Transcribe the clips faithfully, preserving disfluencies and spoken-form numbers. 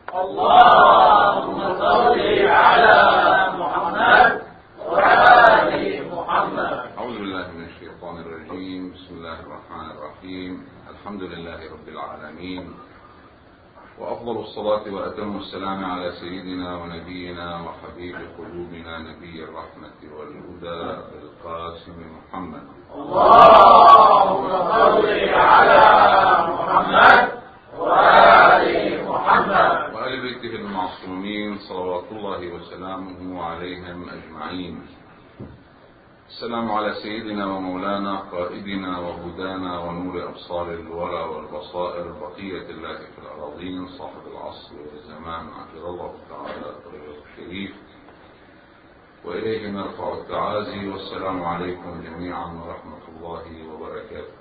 اللهم صل على محمد وعلى آل محمد. أعوذ بالله من الشيطان الرجيم. بسم الله الرحمن الرحيم. الحمد لله رب العالمين، وأفضل الصلاة وأتم السلام على سيدنا ونبينا وحبيب قلوبنا نبي الرحمة والهدى القاسم محمد. اللهم صل على محمد وآل محمد وآل بيته المعصومين صلوات الله وسلامه عليهم أجمعين. السلام على سيدنا ومولانا قائدنا وهدانا ونور أبصار الورى والبصائر بقية الله في الأراضين صاحب العصر والزمان عجل الله تعالى طريقه الشريف، وإليه نرفع التعازي. والسلام عليكم جميعا ورحمة الله وبركاته.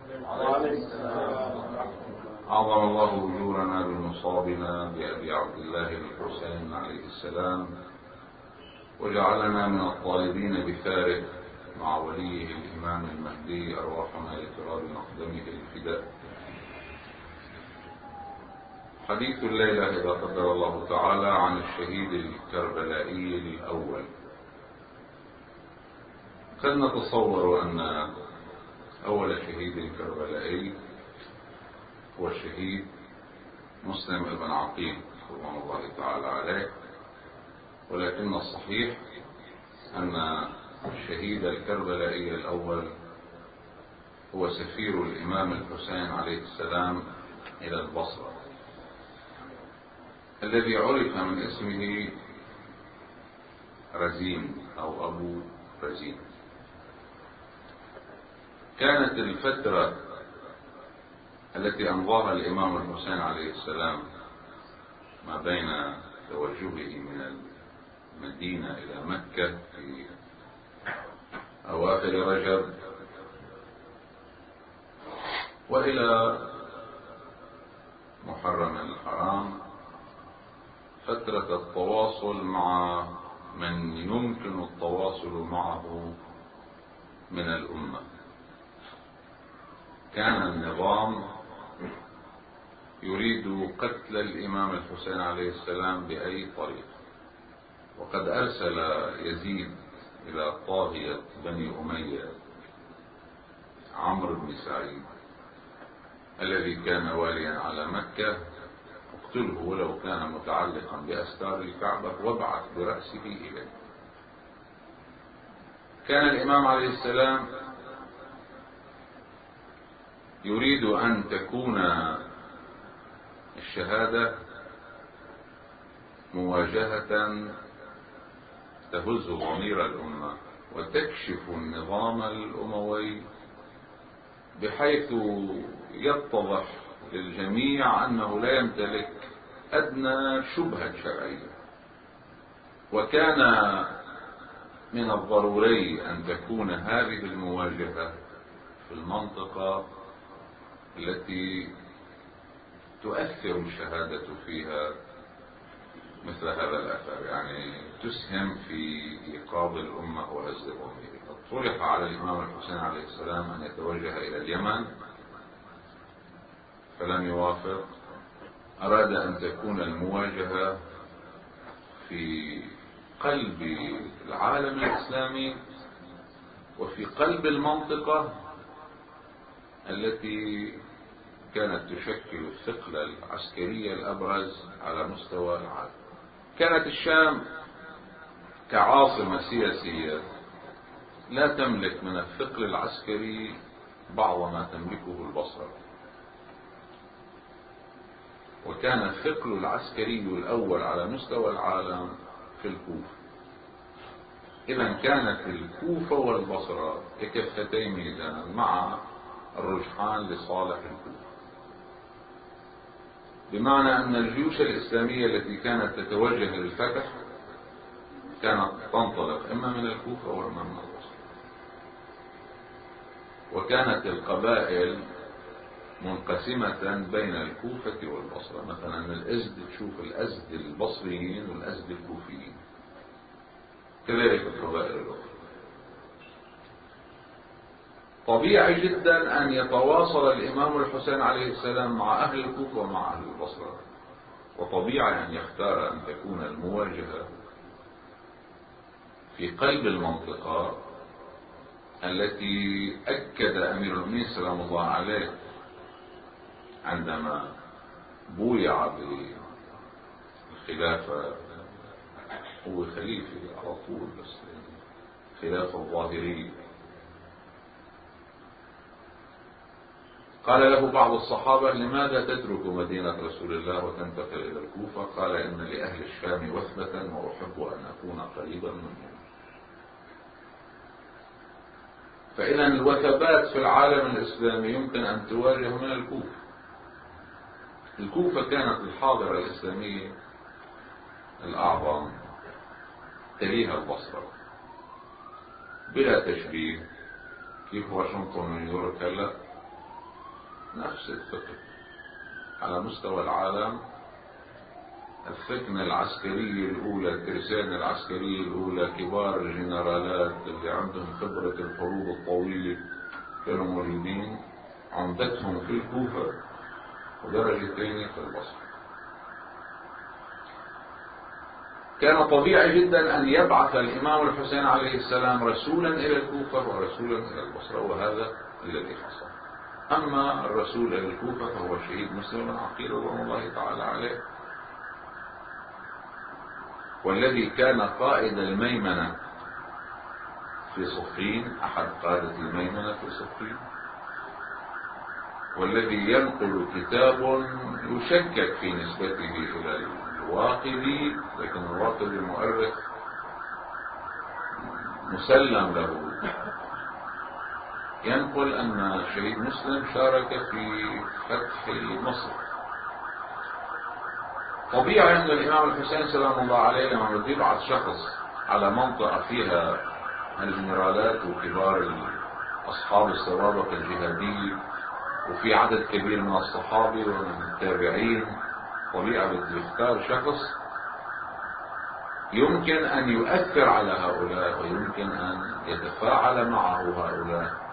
أعظم الله أجورنا بمصابنا بأبي عبد الله الحسين عليه السلام، وجعلنا من الطالبين بثاره مع وليه الإمام المهدي أرواحنا لتراب مقدمه الفداء. حديث الليلة إذا قدر الله تعالى عن الشهيد الكربلائي الأول. قد نتصور أن أول شهيد كربلائي هو الشهيد مسلم بن عقيل رضوان الله تعالى عليه، ولكن الصحيح أن الشهيد الكربلائي الأول هو سفير الإمام الحسين عليه السلام إلى البصرة، الذي عرف من اسمه رزين أو أبو رزين. كانت الفترة التي أمضاها الإمام الحسين عليه السلام ما بين توجهه من المدينة إلى مكة في أواخر رجب وإلى محرم الحرام فترة التواصل مع من يمكن التواصل معه من الأمة. كان النظام يريد قتل الإمام الحسين عليه السلام بأي طريقة، وقد أرسل يزيد إلى طاغية بني أمية عمرو بن سعيد الذي كان واليا على مكة: اقتله ولو كان متعلقا بأستار الكعبة وابعث برأسه إليه. كان الإمام عليه السلام يريد أن تكون الشهادة مواجهة تهز ضمير الأمة وتكشف النظام الأموي، بحيث يتضح للجميع أنه لا يمتلك أدنى شبهة شرعية. وكان من الضروري أن تكون هذه المواجهة في المنطقة التي تؤثر الشهادة فيها مثل هذا الأثر، يعني تسهم في إيقاظ الأمة وهز ضميرها. طرح على الإمام الحسين عليه السلام أن يتوجه إلى اليمن فلم يوافق. أراد أن تكون المواجهة في قلب العالم الإسلامي وفي قلب المنطقة التي كانت تشكل الثقل العسكري الأبرز على مستوى العالم. كانت الشام كعاصمة سياسية لا تملك من الثقل العسكري بعض ما تملكه البصرة، وكان الثقل العسكري الأول على مستوى العالم في الكوفة. إذا كانت الكوفة والبصرة ككفتي ميزان مع الرجحان لصالح الكوفة، بمعنى أن الجيوش الإسلامية التي كانت تتوجه للفتح كانت تنطلق إما من الكوفة وإما من البصرة. وكانت القبائل منقسمة بين الكوفة والبصرة. مثلا الأزد تشوف الأزد البصريين والأزد الكوفيين، كذلك القبائل الأخرى. طبيعي جدا أن يتواصل الإمام الحسين عليه السلام مع أهل الكوفة ومع أهل البصرة، وطبيعي أن يختار أن تكون المواجهة في قلب المنطقة التي أكد أمير المؤمنين سلام الله عليه عندما بويع بالخلافة، هو خليفة على طول بس خلافة الظاهرية. قال له بعض الصحابة: لماذا تترك مدينة رسول الله وتنتقل إلى الكوفة؟ قال: إن لأهل الشام وثبة وأحب أن أكون قريبا منهم. فإذا الوثبات في العالم الإسلامي يمكن أن تواجه من الكوفة. الكوفة كانت الحاضرة الإسلامية الأعظم، تليها البصرة بلا تشبيه. كيف واشنطن ونيويورك هلا نفس الفكر على مستوى العالم. الفتنة العسكرية الأولى، الترسانة العسكرية الأولى، كبار الجنرالات اللي عندهم خبرة الحروب الطويلة كانوا موجودين، عمدتهم في الكوفة ودرجة ثانية في البصرة. كان طبيعي جدا أن يبعث الإمام الحسين عليه السلام رسولا إلى الكوفة ورسولا إلى البصرة، وهذا الذي حصل. أما الرسول إلى الكوفة فهو شهيد مسلم بن عقيل رضوان الله تعالى عليه، والذي كان قائد الميمنة في صفين، أحد قادة الميمنة في صفين، والذي ينقل كتاب يشكك في نسبته إلى الواقدي، لكن الواقدي مؤرخ مسلم له، ينقل أن شهيد مسلم شارك في فتح مصر. طبيعي أن الإمام الحسين سلام الله عليه لما بده يبعث شخص على منطقة فيها الجنرالات وكبار أصحاب السوابق الجهادية وفي عدد كبير من الصحابة ومن التابعين، طبيعي بده يختار شخص يمكن أن يؤثر على هؤلاء ويمكن أن يتفاعل معه هؤلاء.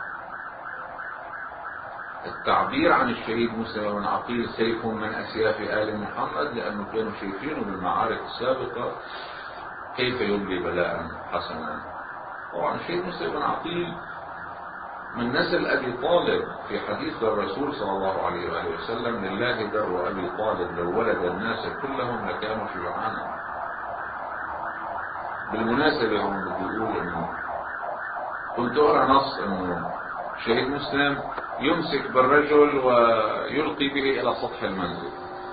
التعبير عن الشهيد مسلم بن عقيل سيف من أسياف آل محمد، لأنه كانوا شايفينه بالمعارك السابقة كيف يبلي بلاء حسنا. طبعا الشهيد مسلم بن عقيل من نسل أبي طالب، في حديث الرسول صلى الله عليه وآله وسلم: لله در أبي طالب لو ولد الناس كلهم لكانوا شجعانا. بالمناسبة هم بيقول إنه كنت أرى نص إنه شهيد مسلم يمسك بالرجل ويلقي به إلى سطح المنزل.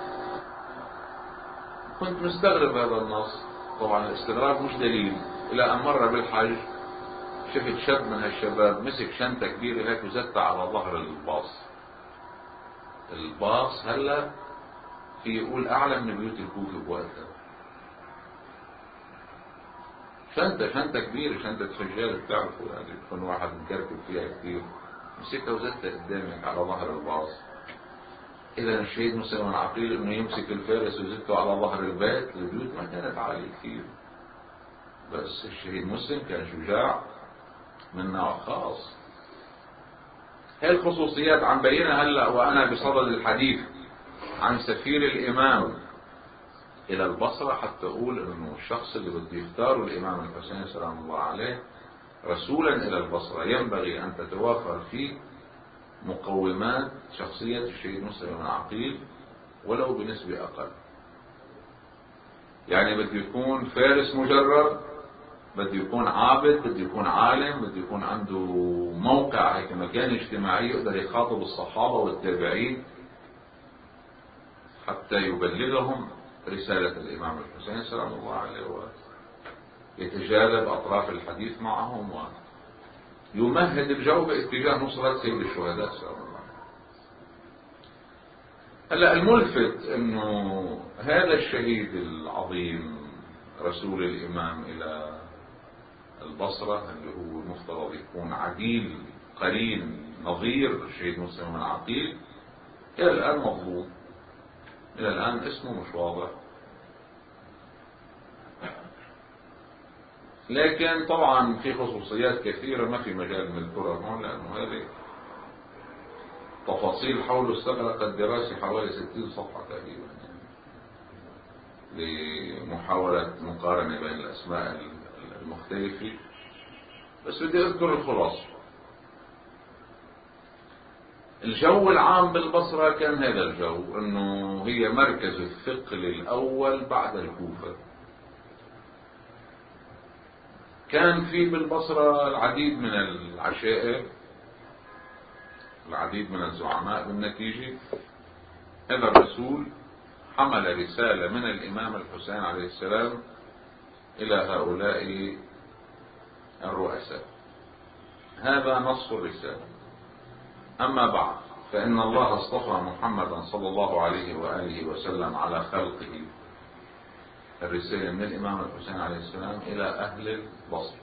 كنت مستغرب هذا النص، طبعا الاستغراب مش دليل، إلى أن مر بالحج شفت شاب من هالشباب مسك شنطة كبيرة هيك وزتها على ظهر الباص. الباص هلا في يقول أعلى من بيوت الكوفة بوقتها. شنطة شنطة كبيرة، شنطة رجال بتعرفوا يعني بكون واحد مكركب فيها كثير، مسكها وزتها قدامك على ظهر الباص. إذا الشهيد مسلم بن عقيل إنه يمسك الفارس ويزته على ظهر البيت، البيوت ما كانت عالية كثير، بس الشهيد مسلم كان شجاع من نوع خاص. هاي الخصوصيات عم بينها هلا وأنا بصدد الحديث عن سفير الإمام إلى البصرة، حتى أقول إنه الشخص اللي بده يختاره الإمام الحسين سلام الله عليه رسولا إلى البصرة ينبغي أن تتوافر فيه مقومات شخصية الشهيد مسلم بن عقيل ولو بنسبة أقل. يعني بده يكون فارس مجرد، بده يكون عابد، بده يكون عالم، بده يكون عنده موقع هيك مكان اجتماعي يقدر يخاطب الصحابة والتابعين حتى يبلغهم رسالة الإمام الحسين سلام الله عليه ويتجاذب أطراف الحديث معهم ويمهد الجو باتجاه نصرة سيد الشهداء سلام الله. هلا الملفت انه هذا الشهيد العظيم رسول الإمام إلى البصرة اللي هو المفترض يكون عديل قرين نظير الشهيد مسلم بن عقيل، إلى الآن مظلوم، إلى الآن اسمه مش واضح. لكن طبعا في خصوصيات كثيرة ما في مجال من الكرة هون، لأنه هذه تفاصيل حوله استغرقت دراسة حوالي ستين صفحة تقريبا. لمحاولة مقارنة بين الأسماء المختلفة، بس بدي أذكر الخلاصة. الجو العام بالبصرة كان هذا الجو، انه هي مركز الثقل الاول بعد الكوفة. كان في بالبصرة العديد من العشائر، العديد من الزعماء. بالنتيجة هذا الرسول حمل رسالة من الامام الحسين عليه السلام الى هؤلاء الرؤساء. هذا نص الرسالة. أما بعد، فإن الله اصطفى محمدا صلى الله عليه وآله وسلم على خلقه. الرسالة من الإمام الحسين عليه السلام إلى أهل البصرة.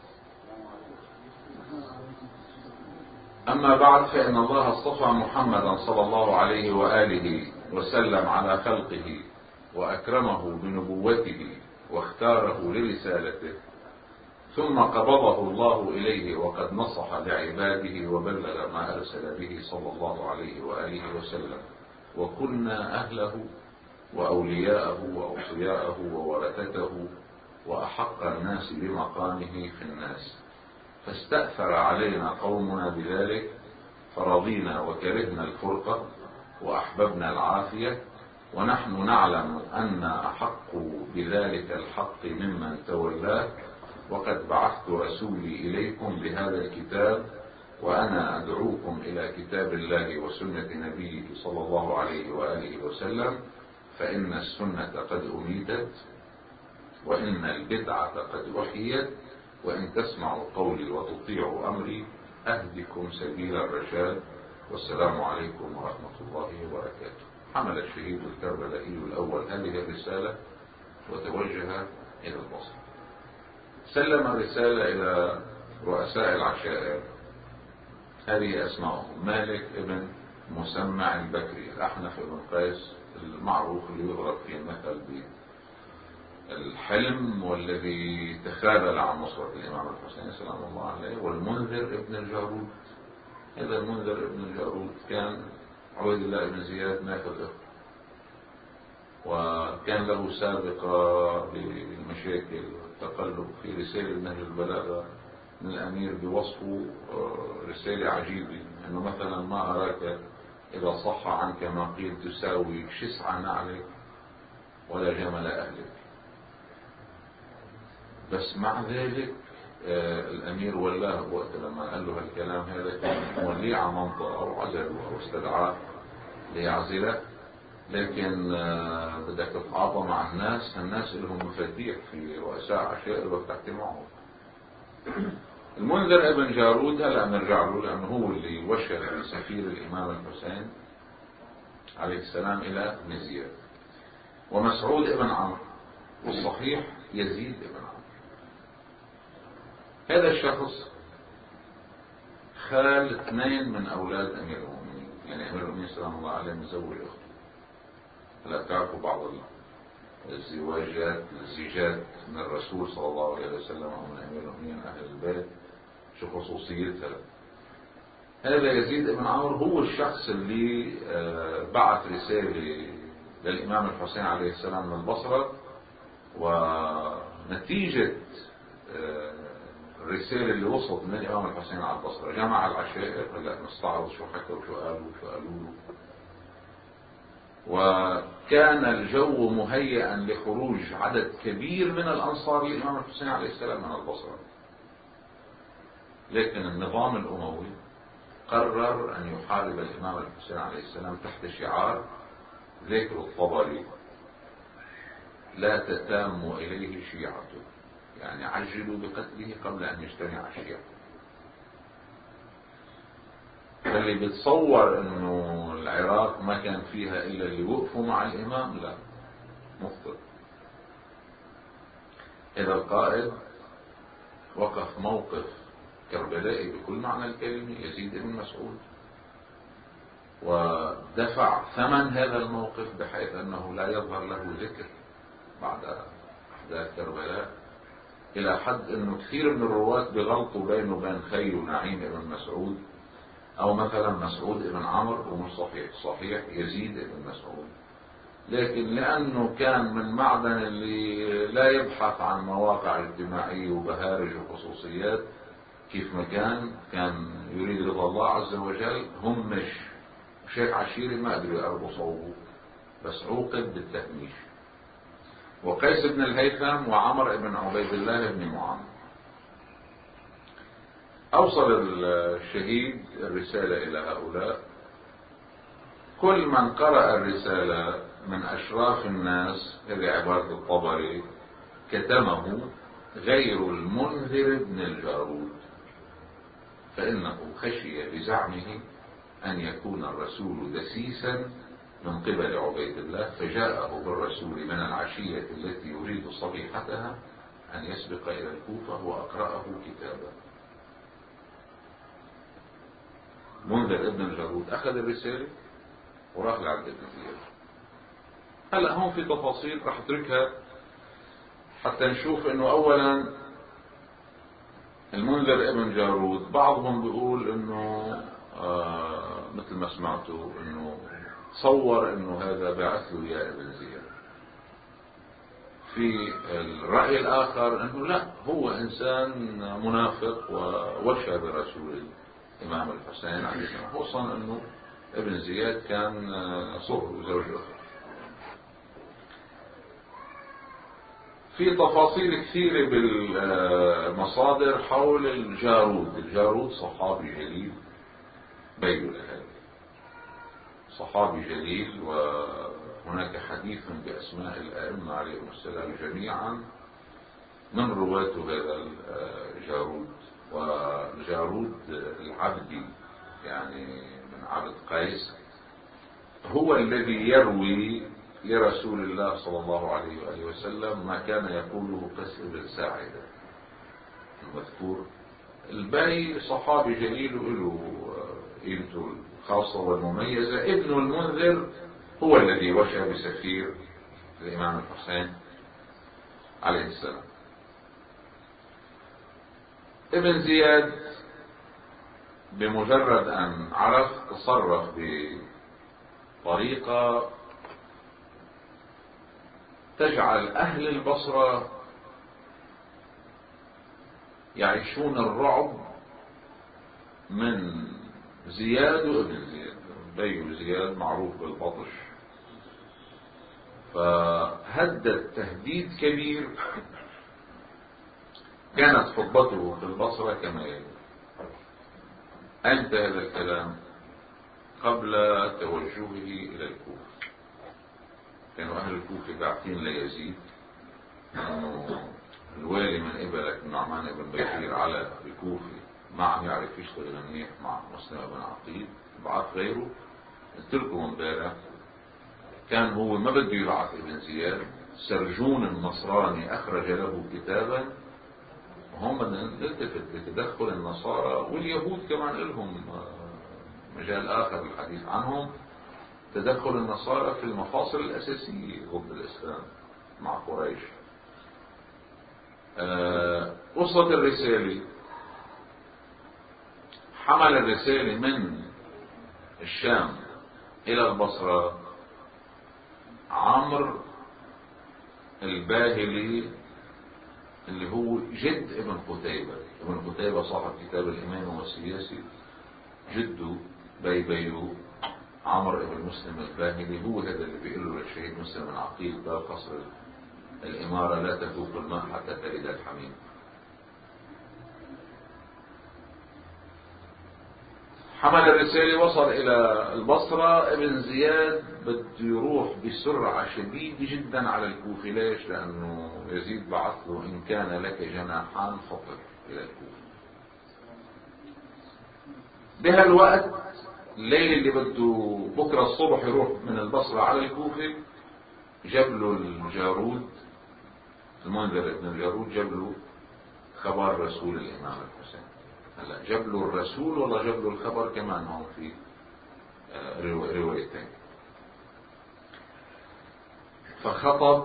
أما بعد، فإن الله اصطفى محمدا صلى الله عليه وآله وسلم على خلقه، وأكرمه بنبوته، واختاره لرسالته، ثم قبضه الله إليه وقد نصح لعباده وبلغ ما أرسل به صلى الله عليه وآله وسلم، وكنا أهله وأولياءه وأوصياءه وورثته وأحق الناس بمقامه في الناس. فاستأثر علينا قومنا بذلك، فرضينا وكرهنا الفرقة وأحببنا العافية، ونحن نعلم أن أحق بذلك الحق ممن تولاه، وقد بعثت رسولي إليكم بهذا الكتاب، وأنا أدعوكم إلى كتاب الله وسنة نبيه صلى الله عليه وآله وسلم، فإن السنة قد أميتت، وإن البدعة قد أحيت، وإن تسمعوا قولي وتطيعوا أمري أهدكم سبيل الرشاد، والسلام عليكم ورحمة الله وبركاته. حمل الشهيد الكربلائي الأول هذه الرسالة وتوجه إلى البصرة. سلم الرسالة إلى رؤساء العشائر. هذه أسمائهم: مالك ابن مسمع البكري، الأحنف بن قيس المعروف اللي يضرب فيه المثل بالحلم، والذي تخاذل عن نصرة الإمام الحسين سلام الله عليه. والمنذر ابن الجارود. هذا المنذر ابن الجارود كان عبيد الله بن زياد نافذه، وكان له سابقة بالمشاكل والتقلب. في رسالة نهج البلاغة من الأمير بوصفه رسالة عجيبة، أنه مثلا ما أراك إذا صح عنك ما قيل تساوي شسع نعلك ولا جمل أهلك. بس مع ذلك الأمير ولاه وقت لما قال له هالكلام هذا، كان موليه على منطقة أو عزله أو استدعاه ليعزله، لكن بدك تتعاطى مع الناس. الناس لهم مفاتيح في رؤساء عشائر وبتحكي معهم. المنذر ابن جارود هلا نرجع له، لأنه هو اللي وشى سفير الإمام الحسين عليه السلام إلى ابن زياد. ومسعود ابن عمرو، والصحيح يزيد ابن عمرو. هذا الشخص خال اثنين من أولاد أمير المؤمنين، يعني أمير المؤمنين سلام الله عليه مزوج أخته. هلا تعرفوا بعض الزواجات الزيجات من الرسول صلى الله عليه وسلم أو من أمير المؤمنين أهل البيت شو خصوصيتها. هذا يزيد بن عمرو هو الشخص اللي بعث رسالة للإمام الحسين عليه السلام من البصرة، ونتيجة الرسالة اللي وصلت من الإمام الحسين على البصرة جمع العشائر. هلا نستعرض شو حكوا وشو قالوا وشو قالوا له. وكان الجو مهيئا لخروج عدد كبير من الأنصار للإمام الحسين عليه السلام من البصرة، لكن النظام الأموي قرر أن يحارب الإمام الحسين عليه السلام تحت شعار ذكر الطبري: لا تتام إليه شيعته، يعني عجلوا بقتله قبل أن يجتمع الشيعة. فاللي بيتصور انه العراق ما كان فيها الا اللي وقفوا مع الامام، لا، مخطئ. اذا القائد وقف موقف كربلائي بكل معنى الكلمة، يزيد بن مسعود، ودفع ثمن هذا الموقف بحيث انه لا يظهر له ذكر بعد احداث كربلاء، الى حد انه كثير من الرواة بغلطوا بينه وبين خيه نعيم بن مسعود، او مثلا مسعود بن عمرو، ومش صحيح، صحيح يزيد بن مسعود. لكن لأنه كان من معدن اللي لا يبحث عن مواقع اجتماعية وبهارج وخصوصيات كيف ما كان كان يريد رضا الله عز وجل، هم مش شيخ عشيري ما قدروا يقربوا صوبه، بس عوقب بالتهميش. وقيس بن الهيثم وعمر بن عبيد الله بن معاذ. أوصل الشهيد الرسالة إلى هؤلاء. كل من قرأ الرسالة من أشراف الناس، هذه عبارة الطبري، كتمه غير المنذر بن الجارود، فإنه خشي بزعمه أن يكون الرسول دسيسا من قبل عبيد الله، فجاءه بالرسول من العشية التي يريد صبيحتها أن يسبق إلى الكوفة وأقرأه كتابا. منذر ابن الجارود أخذ الرسالة وراح لعند ابن زياد. هلأ هون في تفاصيل راح اتركها حتى نشوف انه اولا المنذر ابن جارود بعضهم بيقول انه آه مثل ما سمعتوا انه صور انه هذا بعث له يا ابن زياد. في الرأي الاخر انه لا، هو انسان منافق ووشى برسول الامام الحسين عليه السلام، خصوصا انه ابن زياد كان صهر زوج اخر. في تفاصيل كثيرة بالمصادر حول الجارود. الجارود صحابي جليل بين الأهل، صحابي جليل، وهناك حديث بأسماء الأئمة عليهم السلام جميعا من رواة هذا الجارود. والجارود العبدي يعني من عبد قيس هو الذي يروي لرسول الله صلى الله عليه وآله وسلم ما كان يقوله قيس بن ساعدة المذكور. الباقي صحابي جليل له قيمته الخاصة والمميزة. ابن المنذر هو الذي وشى بسفير الإمام الحسين عليه السلام. ابن زياد بمجرد أن عرف تصرف بطريقة تجعل أهل البصرة يعيشون الرعب من زياد وابن زياد. بي زياد معروف بالبطش، فهدد تهديد كبير. كانت خطبته في البصرة كما يلي. أنت هذا الكلام قبل توجهه إلى الكوفة. كانوا أهل الكوفة باعثين ليزيد أنه الوالي من قبلك النعمان بن بشير على الكوفة ما عم يعرف يشتغل منيح مع مسلم بن عقيل، بعث غيره. قلت لكم امبارح كان هو ما بده يبعث ابن زياد. سرجون النصراني أخرج له كتابا، وهم بدنا نلتفت لتدخل النصارى واليهود كمان لهم مجال آخر الحديث عنهم، تدخل النصارى في المفاصل الأساسية ضد الإسلام مع قريش. أه وصلت الرسالة، حمل الرسالة من الشام إلى البصرة عمرو الباهلي اللي هو جد ابن قتيبة. ابن قتيبة صاحب كتاب الإمام والسياسي، جده بي بيو عمرو ابن مسلم الباهلي هو هذا اللي بيقول له للشهيد مسلم العقيل باب قصر الإمارة لا تذوق الماء حتى ترد الحميم. حمل الرسالة، وصل إلى البصرة. ابن زياد بده يروح بسرعة شديدة جدا على الكوفة. ليش؟ لأنه يزيد بعث له إن كان لك جناحان فطر إلى الكوفة. بهالوقت الليل اللي بده بكرة الصبح يروح من البصرة على الكوفة، جاب له الجارود المنذر ابن الجارود جاب له خبر رسول الإمام الحسين. هلا جاب له الرسول ولا جاب له الخبر كمان؟ هون في روايتين. فخطب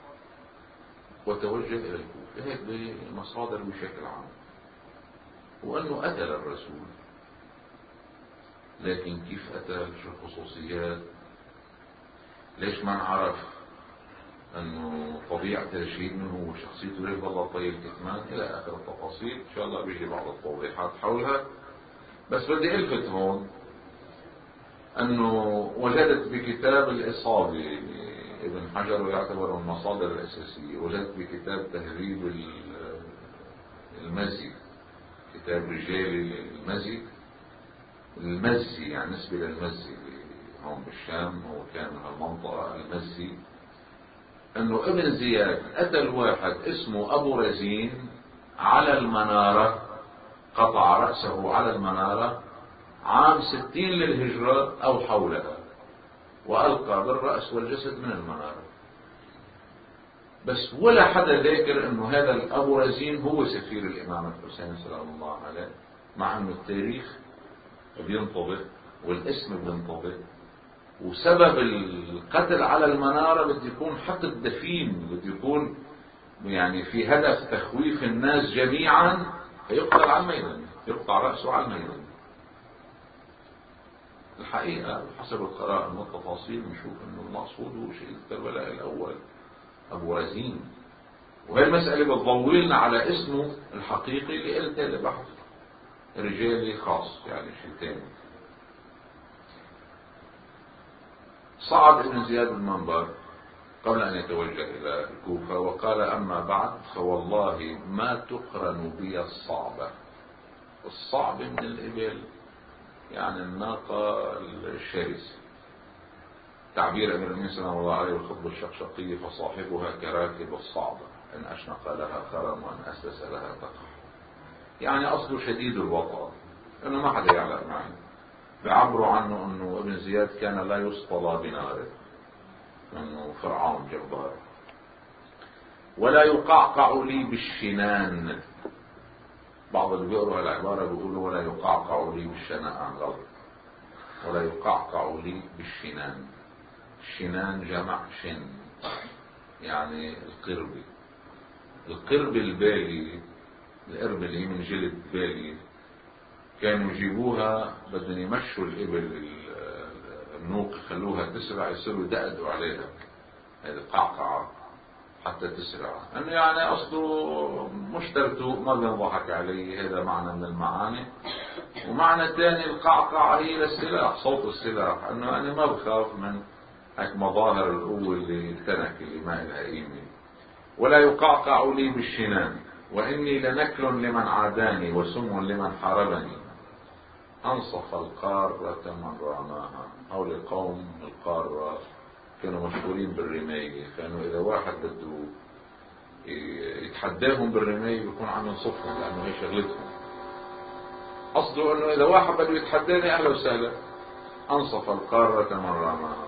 وتوجه إلى الكوفة. هيك بمصادر بشكل عام، وأنه أتى للرسول، لكن كيف أتى؟ شو الخصوصيات؟ ليش ما نعرف انه طبيعة الشهيد منه وشخصيته ليه والله طيب الكتمان الى اخر التفاصيل. ان شاء الله بيجي بعض التوضيحات حولها. بس بدي الفت هون انه وجدت بكتاب الاصابة ابن حجر ويعتبر المصادر الاساسية، وجدت بكتاب تهذيب المزي، كتاب رجال المزي، المزي يعني نسبة للمزي هون بالشام، هو كان من المنطقة المزي، انه ابن زياد قتل واحد اسمه ابو رزين على المنارة، قطع رأسه على المنارة عام ستين للهجرة او حولها، والقى بالرأس والجسد من المنارة. بس ولا حدا ذاكر انه هذا الابو رزين هو سفير الامام الحسين سلام الله عليه، مع انه التاريخ بينطبق والاسم بينطبق، وسبب القتل على المنارة بده يكون حقد دفين، بده يكون يعني في هدف تخويف الناس جميعا، فيقتل على الميدان، يقطع رأسه على الميدان. الحقيقة حسب القراءة والتفاصيل نشوف انه المقصود هو شهيد كربلاء الاول ابو رزين، وهي المسألة بتضويلنا على اسمه الحقيقي اللي قلت لبحث رجالي خاص يعني شيء ثاني. صعد ابن زياد المنبر قبل أن يتوجه إلى الكوفة وقال: أما بعد فوالله ما تقرن بي الصعبة. الصعب من الإبل يعني الناقة الشرسة، تعبير أمير المؤمنين صلى الله عليه والخطبة الشقشقية: فصاحبها كراكب الصعبة إن أشنق لها خرم وإن أسلس لها تقح. يعني أصله شديد الوطأ، إنه ما حدا يعلم معنى. بيعبروا عنه انه ابن زياد كان لا يسطل بناره، انه فرعون جبار. ولا يقعقع لي بالشنان، بعض اللي بيقروا العبارة بيقولوا ولا يقعقع لي بالشناء عن غلط، ولا يقعقع لي بالشنان. الشنان جمع شن يعني القربي، القرب البالي، القرب اللي من جلد بالي، كانوا يجيبوها بدهم يمشوا الإبل النوق يخلوها تسرع، يصيروا يدقدوا عليها هذه القعقعة حتى تسرع، انه يعني اصله مشترته ما بنضحك عليه، هذا معنى من المعاني. ومعنى ثاني القعقعة هي للسلاح، صوت السلاح، انه انا ما بخاف من هيك مظاهر القوة اللي التنك اللي ما لها قيمة. ولا يقعقع لي بالشنان واني لنكل لمن عاداني وسم لمن حاربني. انصف القارة من رماها. هؤلاء قوم القارة كانوا مشهورين بالرماية، كانوا اذا واحد بده يتحداهم بالرماية بيكون عم ينصفهم لانه هي شغلتهم. اصله انه اذا واحد بده يتحداني اهلا وسهلا. انصف القارة من رماها.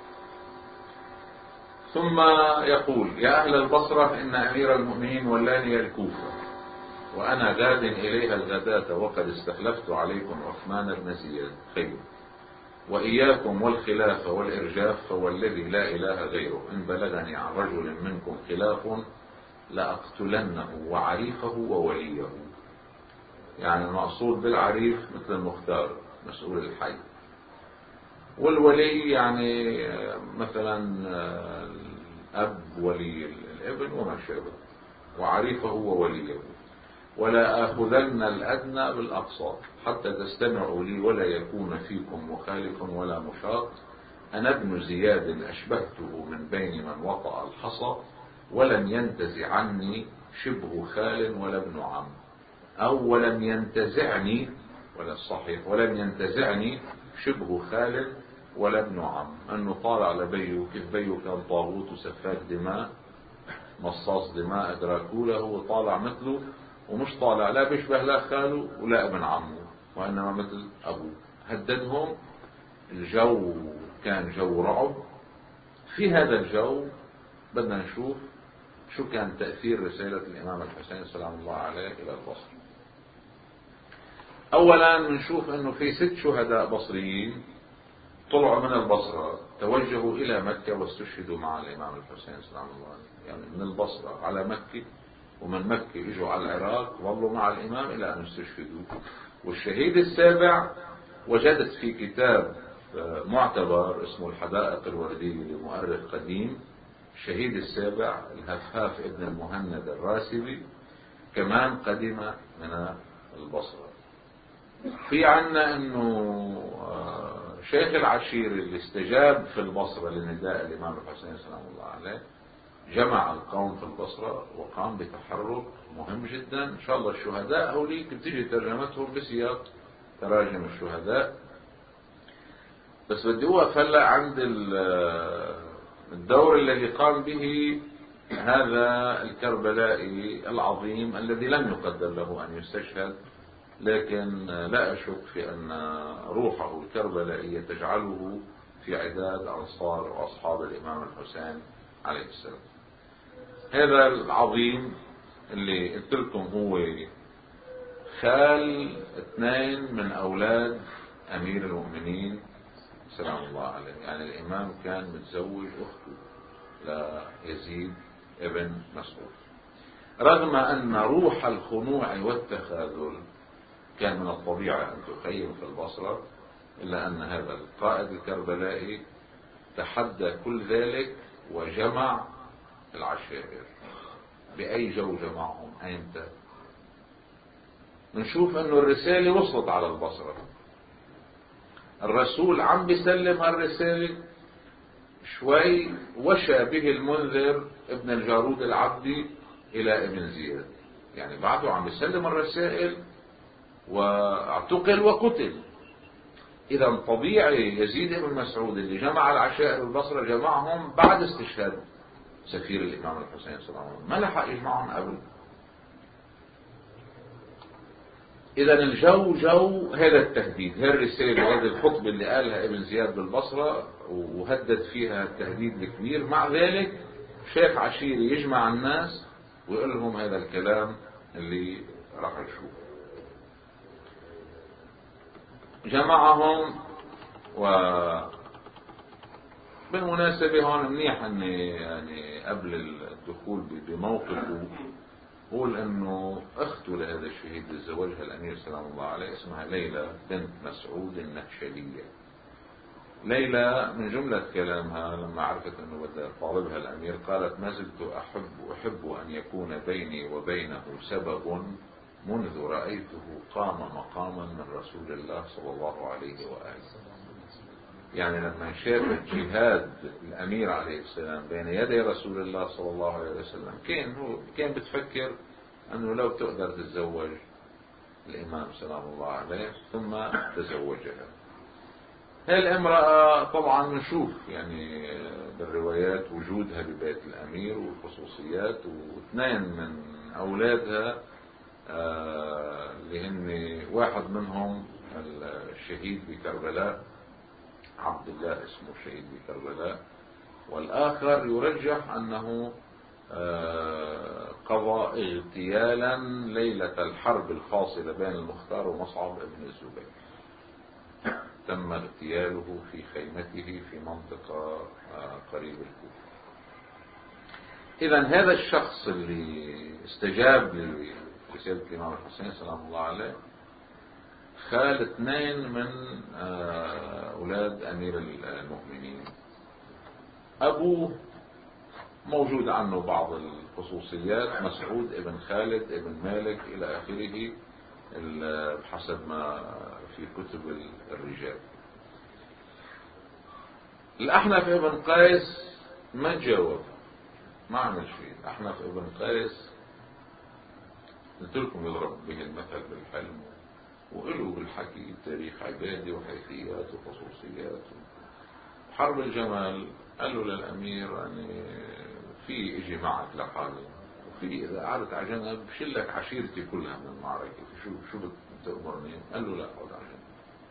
ثم يقول: يا اهل البصرة ان امير المؤمنين ولاني الكوفة وانا غاد اليها الغداة وقد استخلفت عليكم عثمان بن زياد خير، واياكم والخلاف والارجاف فوالذي لا اله غيره ان بلغني عن رجل منكم خلاف لاقتلنه وعريفه ووليه. يعني المقصود بالعريف مثل المختار مسؤول الحي، والولي يعني مثلا الاب ولي الابن وما شابه، وعريفه ووليه. ولا آخذن الأدنى بالأقصى حتى تستمعوا لي ولا يكون فيكم مخالف ولا مشاط. أنا ابن زياد أشبهته من بين من وطأ الحصى ولم ينتزع عني شبه خال ولا ابن عم، أو ولم ينتزعني ولا الصحيح ولم ينتزعني شبه خال ولا ابن عم. أنه طالع لبيه، كيف بيه كان طاغوت وسفاك دماء مصاص دماء دراكولا، هو طالع مثله ومش طالع لا بيشبه لا خاله ولا ابن عمه، وإنما مثل أبوه. هددهم. الجو كان جو رعب. في هذا الجو بدنا نشوف شو كان تأثير رسالة الإمام الحسين سلام الله عليه إلى البصرة. أولا بنشوف أنه في ست شهداء بصريين طلعوا من البصرة توجهوا إلى مكة واستشهدوا مع الإمام الحسين سلام الله عليه، يعني من البصرة على مكة، ومن مكة اجوا على العراق ظلوا مع الإمام إلى أن استشهدوا. والشهيد السابع وجدت في كتاب معتبر اسمه الحدائق الوردية لمؤرخ قديم، الشهيد السابع الهفهاف ابن المهند الراسبي كمان قدم من البصرة. في عنا انه شيخ العشير اللي استجاب في البصرة لنداء الامام الحسين سلام الله عليه جمع القوم في البصرة وقام بتحرك مهم جدا. ان شاء الله الشهداء هوليك بتيجي ترجمتهم بسياق تراجم الشهداء، بس بدي اوقف هلا عند الدور الذي قام به هذا الكربلائي العظيم الذي لم يقدر له ان يستشهد، لكن لا اشك في ان روحه الكربلائية تجعله في عداد انصار واصحاب الامام الحسين عليه السلام. هذا العظيم اللي قلت لكم هو خال اثنين من اولاد امير المؤمنين سلام الله عليه، يعني الامام كان متزوج اخته ليزيد ابن مسعود. رغم ان روح الخنوع والتخاذل كان من الطبيعة ان تخيم في البصرة، الا ان هذا القائد الكربلائي تحدى كل ذلك وجمع العشائر. بأي جو جمعهم؟ أيمتى؟ نشوف أنه الرسالة وصلت على البصرة، الرسول عم بيسلم هالرسالة، شوي وشى به المنذر ابن الجارود العبدي إلى ابن زياد، يعني بعده عم بيسلم الرسائل واعتقل وقتل. إذا طبيعي يزيد بن مسعود اللي جمع العشائر البصرة جمعهم بعد استشهاد سفير الإمام الحسين صلى الله عليه وسلم، ما لحق يجمعهم قبل. إذا الجو جو هذا التهديد، هذه الرسالة، هذه الخطبة اللي قالها ابن زياد بالبصرة وهدد فيها التهديد الكبير. مع ذلك شيخ عشيري يجمع الناس ويقول لهم هذا الكلام اللي راح نشوفه. جمعهم، و بالمناسبة هون منيح اني يعني قبل الدخول بموقفه قول انه اخته لهذا الشهيد تزوجها الامير سلام الله عليه اسمها ليلى بنت مسعود النهشلية. ليلى من جملة كلامها لما عرفت انه بدها طالبها الامير قالت: ما زلت احب احب ان يكون بيني وبينه سبب منذ رأيته قام مقاما من رسول الله صلى الله عليه وآله. يعني لما شافت جهاد الامير عليه السلام بين يدي رسول الله صلى الله عليه وسلم كان هو كان بتفكر انه لو تقدر تتزوج الامام سلام الله عليه ثم تزوجها. هذه الامرأة طبعا نشوف يعني بالروايات وجودها ببيت الامير والخصوصيات، واثنين من اولادها اللي هن واحد منهم الشهيد بكربلاء عبد الله اسمه شهيد بكربلاء، والآخر يرجح أنه قضى اغتيالا ليلة الحرب الفاصلة بين المختار ومصعب بن الزبير، تم اغتياله في خيمته في منطقة قريب الكوفة. إذا هذا الشخص اللي استجاب لرسالة الإمام الحسين سلام الله عليه خال اثنين من أولاد أمير المؤمنين. أبوه موجود عنه بعض الخصوصيات، مسعود ابن خالد ابن مالك إلى آخره بحسب ما في كتب الرجال. الأحنف ابن قيس ما تجاوب، ما عمل شيء. الأحنف ابن قيس قلت لكم يضرب به المثل بالحلم، وقلوا بالحكي تاريخ عبادي وحيثيات وخصوصيات. حرب الجمل قال له للأمير يعني في اجي معك لحالي، وفي إذا قعدت على جنب شلك عشيرتي كلها من المعركة، شو شو بتأمرني؟ قال له لا اقعد على جنب.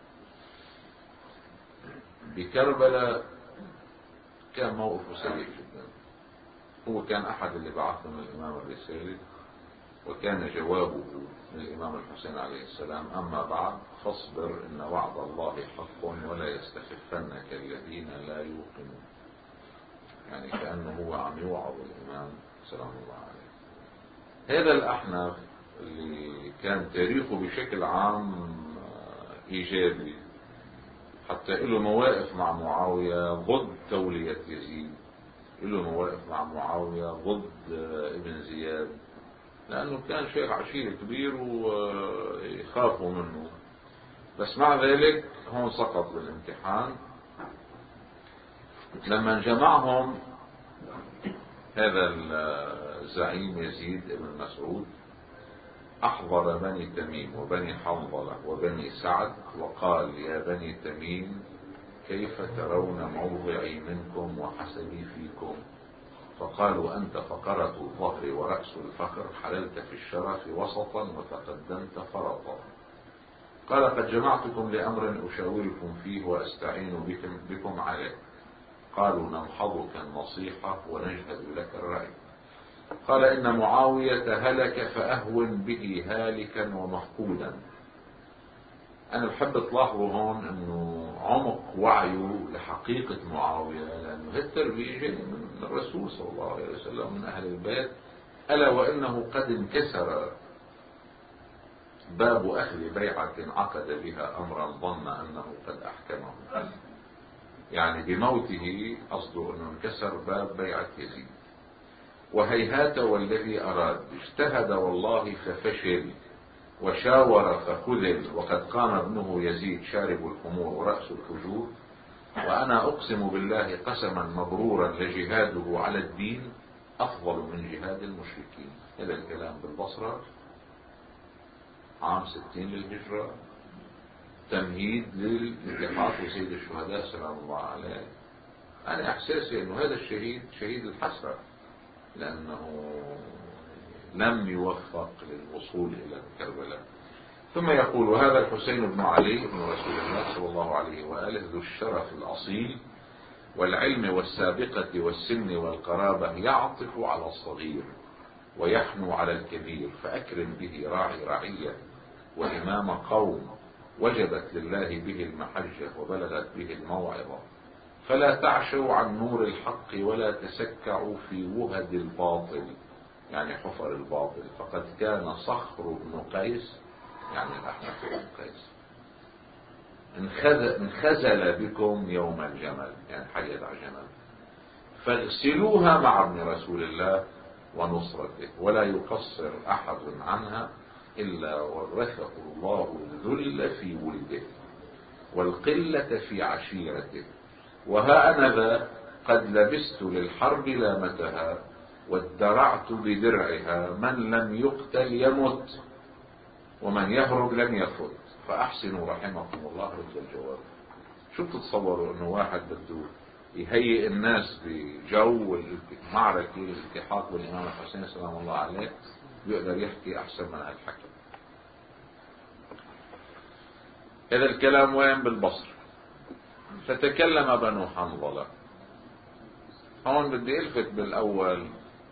بكربلاء كان موقفه سيء جدا. هو كان أحد اللي بعث من الإمام الرسالة، وكان جوابه للإمام الحسين عليه السلام: أما بعد فاصبر إن وعد الله حق ولا يستخفنك الذين لا يوقنون. يعني كأنه هو عم يوعظ الإمام سلام الله عليه. هذا الأحنف اللي كان تاريخه بشكل عام إيجابي حتى له مواقف مع معاوية ضد تولية يزيد، له مواقف مع معاوية ضد ابن زياد، لأنه كان شيخ عشيرة كبير ويخافوا منه. بس مع ذلك هون سقط بالامتحان. لما جمعهم هذا الزعيم يزيد بن مسعود أحضر بني تميم وبني حنظلة وبني سعد وقال: يا بني تميم، كيف ترون موضعي منكم وحسبي فيكم؟ فقالوا: أنت فقرة الظهر ورأس الفخر، حللت في الشرف وسطا وتقدمت فرطا. قال: قد جمعتكم لأمر أشاوركم فيه وأستعين بكم, بكم عليه. قالوا: ننحضك النصيحة ونجهد لك الرأي. قال: إن معاوية هلك فأهون به هالكا ومفقودا. أنا بحب تلاحظوا هون أنه عمق وعيه لحقيقة معاوية، لأنه هالتربية جاية من الرسول صلى الله عليه وسلم من أهل البيت. ألا وإنه قد انكسر باب أخذ بيعة عقد بها أمرا ظن أنه قد أحكمه، يعني بموته أصده أنه انكسر باب بيعة يزيد. وهيهات والذي أراد، اجتهد والله ففشل، وشاور فخذل، وقد قام ابنه يزيد شارب الخمور ورأس الفجور. وأنا أقسم بالله قسما مبرورا لجهاده على الدين أفضل من جهاد المشركين. هذا الكلام بالبصرة عام ستين للهجرة، تمهيد للالتحاق بسيد الشهداء سلام الله عليه. أنا إحساسي أنه هذا الشهيد شهيد الحسرة، لأنه لم يوفق للوصول إلى كربلاء. ثم يقول: وهذا الحسين بن علي بن رسول الله صلى الله عليه وآله ذو الشرف الأصيل والعلم والسابقة والسن والقرابة، يعطف على الصغير ويحنو على الكبير، فأكرم به راعي رعية وإمام قوم، وجبت لله به المحجة وبلغت به الموعظة. فلا تعشوا عن نور الحق ولا تسكعوا في وهد الباطل، يعني حفر الباطل. فقد كان صخر بن قيس، يعني الأحنف بن قيس، انخزل بكم يوم الجمل، يعني حيد على الجمل، فاغسلوها مع ابن رسول الله ونصرته، ولا يقصر أحد عنها إلا ورثه الله الذل في ولده والقلة في عشيرته. وها أنا ذا قد لبست للحرب لامتها وادرعت بدرعها، من لم يقتل يمت ومن يهرب لم يفت، فأحسنوا رحمكم الله رد الجواب. شو بتتصوروا أنه واحد بده يهيئ الناس بجو المعركة الالتحاق بالإمام الحسين سلام الله عليه بيقدر يحكي أحسن من هالحكي؟ هذا الكلام وين؟ بالبصر. فتكلم بنو حنظلة. هون بدي الفت بالأول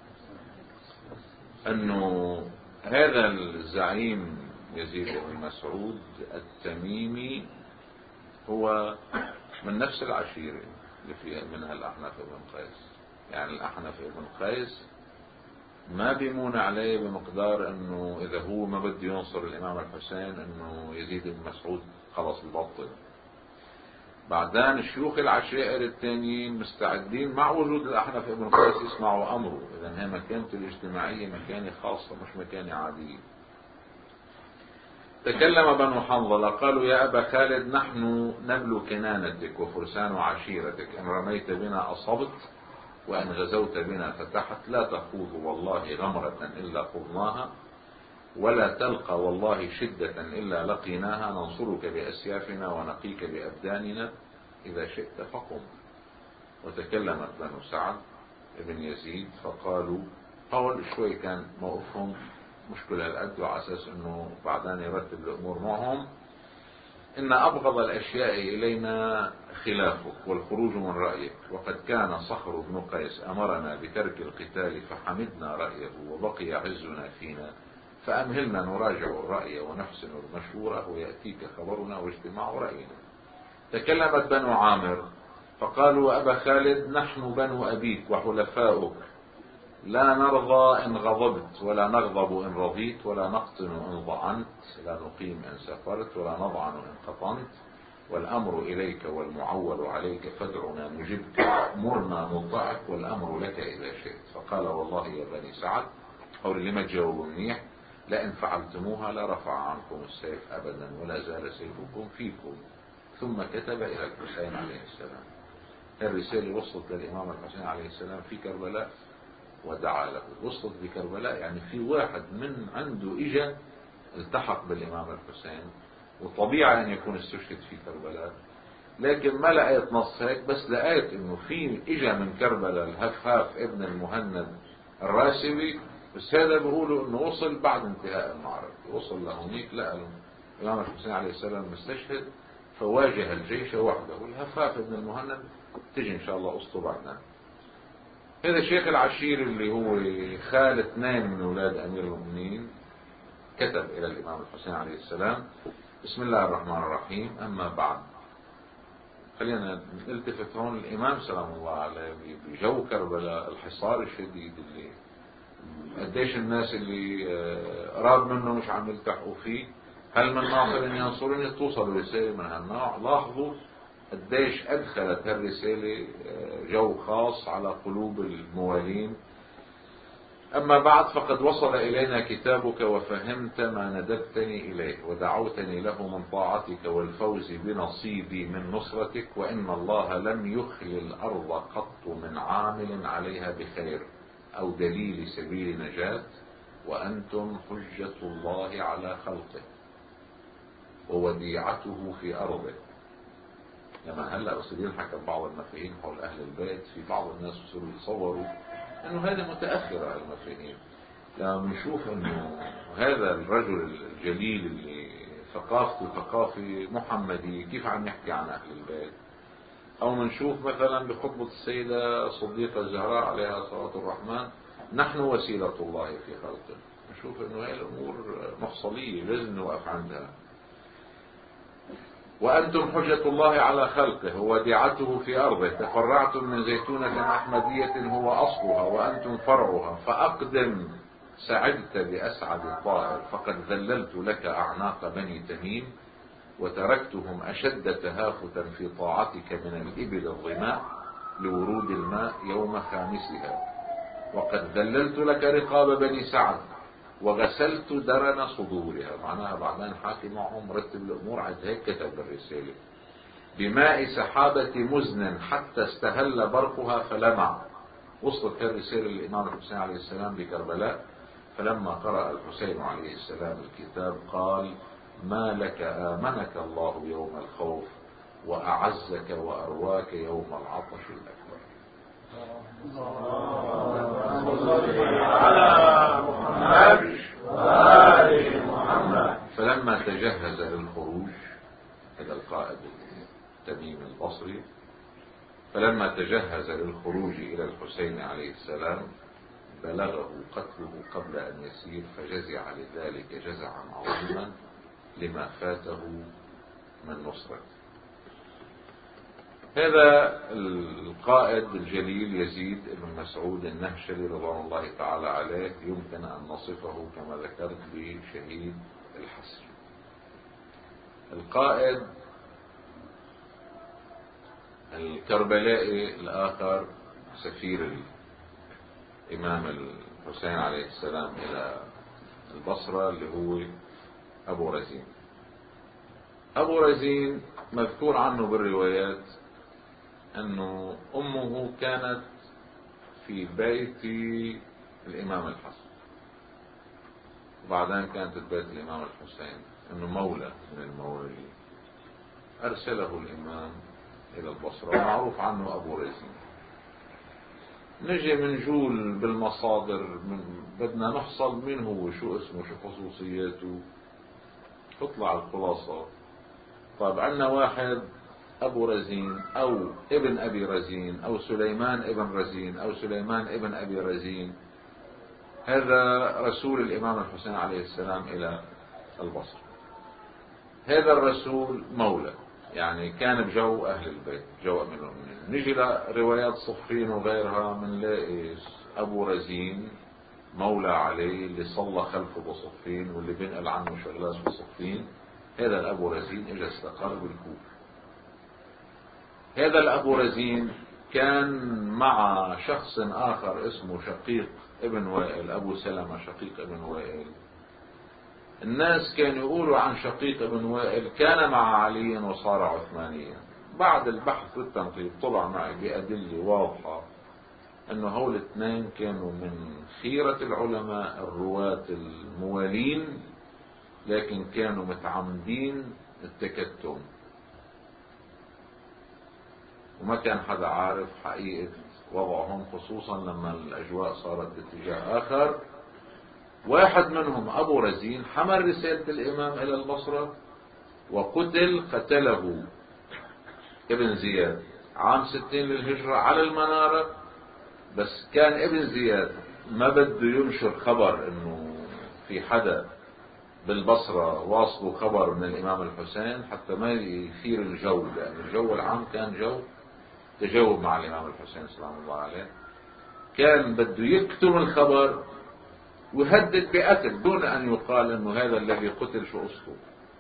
أنه هذا الزعيم يزيد بن مسعود التميمي هو من نفس العشيرة اللي فيها منها الأحنف بن قيس. يعني الأحنف بن قيس ما بيمون عليه بمقدار أنه إذا هو ما بده ينصر الإمام الحسين أنه يزيد بن مسعود خلص يبطل. بعدين الشيوخ العشائر التانيين مستعدين مع وجود الأحنف بن قيس يسمعوا أمره. إذن هي مكانته الاجتماعية مكانة خاصة مش مكانة عادية. تكلم بنو حنظلة قالوا: يا أبا خالد، نحن نبل كنانتك وفرسان عشيرتك، إن رميت بنا أصبت وإن غزوت بنا فتحت. لا تخوض والله غمرة إلا خضناها، ولا تلقى والله شدة إلا لقيناها، ننصرك بأسيافنا ونقيك بأبداننا، إذا شئت فقم. وتكلمت بنو سعد ابن يزيد فقالوا، أول شوي كان موقفهم مشكلة الأد على أساس أنه بعدين يرتب الأمور معهم: إن أبغض الأشياء إلينا خلافك والخروج من رأيك، وقد كان صخر بن قيس أمرنا بترك القتال فحمدنا رأيه وبقي عزنا فينا، فأمهلنا نراجع الرأي ونحسن المشورة ويأتيك خبرنا واجتماع رأينا. تكلمت بنو عامر فقالوا: أبا خالد، نحن بنو أبيك وحلفاؤك، لا نرضى إن غضبت ولا نغضب إن رضيت، ولا نقطن إن ضعنت، لا نقيم إن سفرت ولا نضعن إن قطنت، والأمر إليك والمعول عليك فادعنا نجبك، مرنا نطعك والأمر لك إذا شئت. فقال والله يا بني سعد، أو اللي ما تجاوبوا منيح، لئن فعلتموها لرفع عنكم السيف أبدا ولا زال سيفكم فيكم. ثم كتب إلى الحسين عليه السلام. الرسالة وصلت للإمام الحسين عليه السلام في كربلاء ودعا له. وصلت بكربلاء يعني في واحد من عنده إجا التحق بالإمام الحسين، وطبيعي أن يكون استشهد في كربلاء، لكن ما لقيت نص هيك، بس لقيت إنه في إجا من كربلاء الهفهاف ابن المهند الراسبي، بس هذا بيقولوا إنه وصل بعد انتهاء المعركة، وصل لهونيك لقى الإمام الحسين عليه السلام مستشهد، فواجه الجيش وحده. الهفاف ابن المهند تجي إن شاء الله قصته بعدنا. هذا شيخ العشير اللي هو خال اثنين من أولاد أمير المؤمنين كتب إلى الإمام الحسين عليه السلام: بسم الله الرحمن الرحيم، أما بعد. خلينا نلتفت هون الإمام سلام الله عليه بجو كربلاء، الحصار الشديد اللي قديش الناس اللي قراب منه مش عم يلتحقوا فيه. هل من ناصر ان ينصرني؟ توصل رسالة من هالنوع. لاحظوا قديش أدخلت هالرسالة جو خاص على قلوب الموالين. أما بعد، فقد وصل إلينا كتابك وفهمت ما ندبتني إليه ودعوتني له من طاعتك والفوز بنصيبي من نصرتك، وإن الله لم يخل الأرض قط من عامل عليها بخير أو دليل سبيل نجاة، وأنتم حجة الله على خلقه ووديعته في أرضه. لما هلأ بصير يضحك بعض المفاهيم حول أهل البيت، في بعض الناس بصيروا يتصوروا انه هذه متأخرة المفاهيم. لما بنشوف انه هذا الرجل الجليل اللي ثقافته ثقافة محمدية كيف عم يحكي عن اهل البيت، او بنشوف مثلا بخطبة السيدة صديقة الزهراء عليها صلاة الرحمن: نحن وسيلة الله في خلقه. نشوف انه هاي الامور مفصلية لازم نوقف عندها. وأنتم حجة الله على خلقه ووديعته في أرضه، تفرعتم من زيتونة أحمدية هو أصلها وأنتم فرعها، فأقدم سعدت بأسعد الطائر، فقد ذللت لك أعناق بني تميم وتركتهم أشد تهافتا في طاعتك من الإبل الظماء لورود الماء يوم خامسها، وقد ذللت لك رقاب بني سعد وغسلت درن صدورها. معناها بعدين حاكي معهم مرتب الأمور. عاد هيك كتب بالرسالة: بماء سحابة مزن حتى استهل برقها فلمع. وصلت الرسالة للإمام الحسين عليه السلام بكربلاء، فلما قرأ الحسين عليه السلام الكتاب قال: ما لك آمنك الله يوم الخوف وأعزك وأرواك يوم العطش الأكبر. على محمد وآل محمد. فلما تجهز للخروج، هذا القائد تميم البصري، فلما تجهز للخروج إلى الحسين عليه السلام بلغه قتله قبل أن يسير، فجزع لذلك جزعا عظيما لما فاته من نصرته. هذا القائد الجليل يزيد بن مسعود النهشلي رضوان الله تعالى عليه يمكن أن نصفه كما ذكرت بشهيد الحسن. القائد الكربلائي الآخر سفير الإمام الحسين عليه السلام إلى البصرة اللي هو أبو رزين. أبو رزين مذكور عنه بالروايات أنه أمه كانت في بيت الإمام الحسن، وبعدين كانت ببيت الإمام الحسين، أنه مولى من الموالي. أرسله الإمام إلى البصرة، ومعروف عنه أبو رزين. نجي منجول بالمصادر، من بدنا نحصل مين هو، شو اسمه، شو خصوصياته، تطلع الخلاصة. طيب عندنا واحد أبو رزين أو ابن أبي رزين أو سليمان ابن رزين أو سليمان ابن أبي رزين. هذا رسول الإمام الحسين عليه السلام إلى البصرة. هذا الرسول مولى، يعني كان بجو أهل البيت، جو أمير المؤمنين. نجي لروايات صفين وغيرها منلاقي أبو رزين مولى عليه اللي صلى خلفه بصفين واللي بنقل عنه شغلات بصفين. هذا الأبو رزين إجا استقر بالكوفة، هذا الأبو رزين كان مع شخص آخر اسمه شقيق ابن وائل، أبو سلمة شقيق ابن وائل. الناس كانوا يقولوا عن شقيق ابن وائل كان مع علي وصار عثمانيا. بعد البحث والتنقيب طلع معي بأدلة واضحة أنه هؤلاء الاثنين كانوا من خيرة العلماء الرواة الموالين، لكن كانوا متعمدين التكتم، وما كان حدا عارف حقيقة وضعهم، خصوصا لما الأجواء صارت باتجاه آخر. واحد منهم أبو رزين حمل رسالة الإمام إلى البصرة وقتل، قتله ابن زياد عام ستين للهجرة على المنارة. بس كان ابن زياد ما بده ينشر خبر انه في حدا بالبصرة واصلوا خبر من الامام الحسين حتى ما يثير الجو، لان الجو العام كان جو تجاوب مع الامام الحسين سلام الله عليه. كان بده يكتم الخبر ويهدد بقتل دون ان يقال انه هذا الذي قتل شو قصته.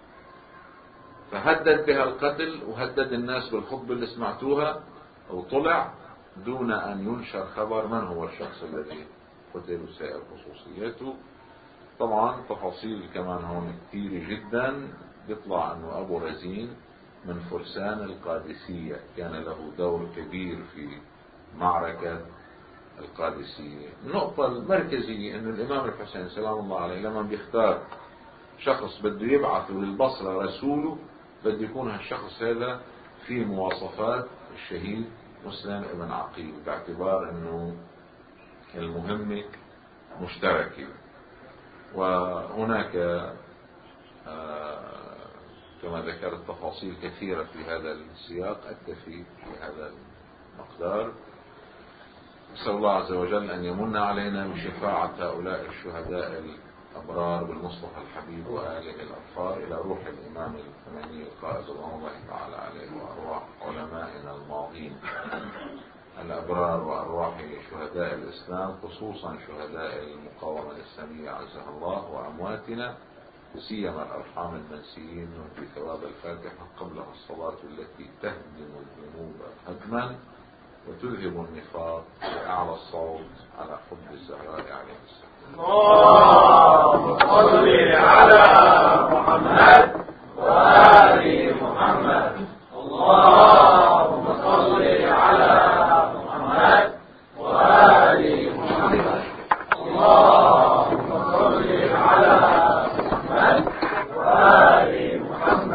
فهدد بها القتل وهدد الناس بالخطبة اللي سمعتوها، وطلع دون ان ينشر خبر من هو الشخص الذي قتل وسائر خصوصياته. طبعا تفاصيل كمان هون كثيرة جدا. بيطلع انه ابو رزين من فرسان القادسية، كان له دور كبير في معركة القادسية. النقطة المركزية انه الامام الحسين سلام الله عليه لما بيختار شخص بده يبعثه للبصرة رسوله، بده يكون هالشخص هذا في مواصفات الشهيد مسلم ابن عقيل، باعتبار انه المهمة مشتركة. وهناك آه كما ذكرت تفاصيل كثيرة في هذا السياق، أكتفي في هذا المقدار. نسأل الله عز وجل أن يمن علينا بشفاعة هؤلاء الشهداء الأبرار بالمصطفى الحبيب وآله الأطهار إلى روح الإمام الثماني القائد رضوان الله تعالى عليه، وأرواح علمائنا الماضين الأبرار، وأرواح شهداء الإسلام خصوصا شهداء المقاومة الإسلامية عزها الله، وأمواتنا سيما الأرحام المنسيين بثواب الفاتحة قبلها الصلاة التي تهدم الذنوب هدما وتذهب النفاق بأعلى الصوت على حب الزهراء عليه السلام.